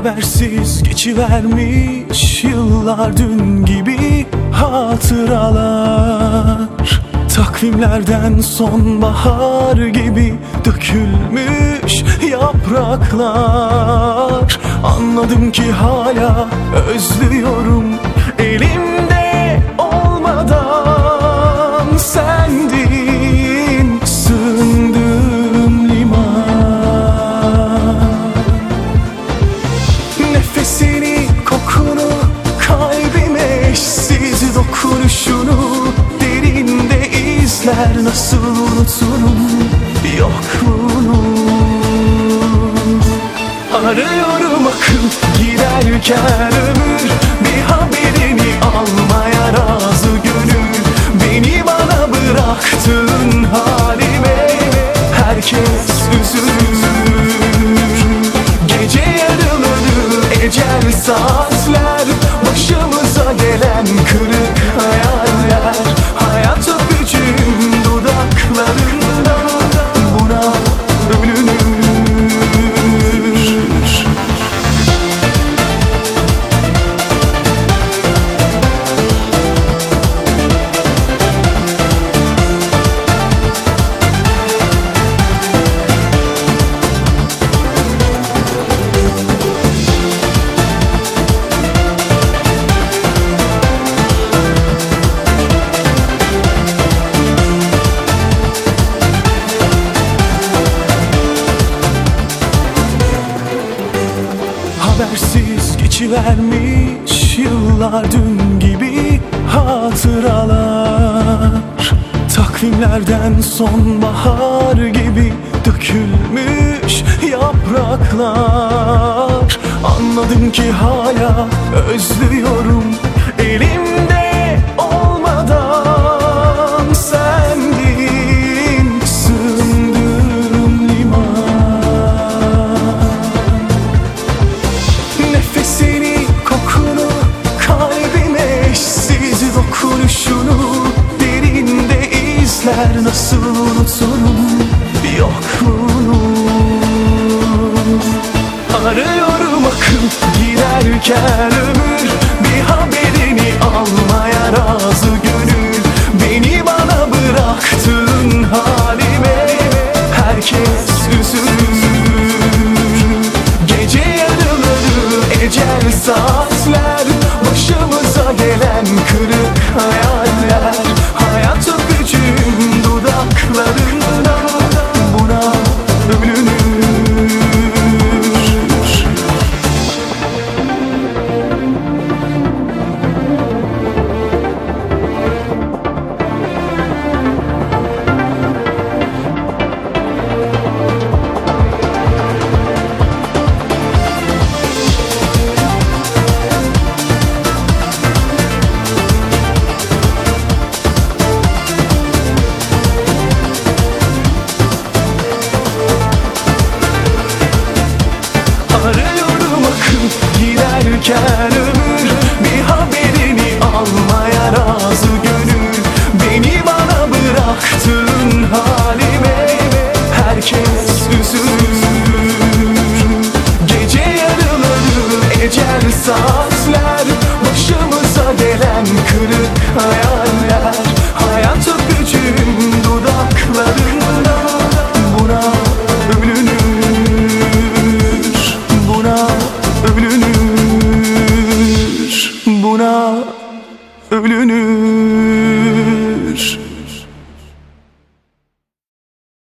Habersiz geçivermiş yıllar, dün gibi hatıralar. Takvimlerden sonbahar gibi dökülmüş yapraklar. Anladım ki hala özlüyorum, elimde olmadan sendin sığındığım liman. Nefesini, kokunu, kalbime eşsiz dokunuşunu derinde izler, nasıl unuturum yokluğunu. Arıyorum akıp giderken ömür, bir haberini almaya razı gönül. Beni bana bıraktığın halime herkes üzülür. Gece yarıları ecel saatler, başımıza gelen kırık hayaller. Hayat öpücüğüm dudaklarında, buna ölünür. Habersiz geçivermiş yıllar, dün gibi hatıralar. Takvimlerden sonbahar gibi dökülmüş yapraklar. Anladım ki hala özlüyorum, elimde olmadan sendin sığındığım liman. Nefesini, kokunu, kalbime eşsiz dokunuşunu derinde izler, nasıl unuturum yokluğunu. Arıyorum akıp giderken ömür, bir haberini almaya razı gönül. Beni bana bıraktığın halime herkes üzülür. Gece yarıları ecel saatler, başımıza gelen kırık hayaller. Hayat öpücüğüm dudaklarında, buna ölünür. Arıyorum akıp giderken ömür, bir haberini almaya razı gönül. Beni bana bıraktığın halime herkes üzülür. Gece yarıları ecel saatler, başımıza gelen kırık hayaller. Hayat öpücüğüm dudaklarında, buna ölünür. Buna ölünür, buna ölünür.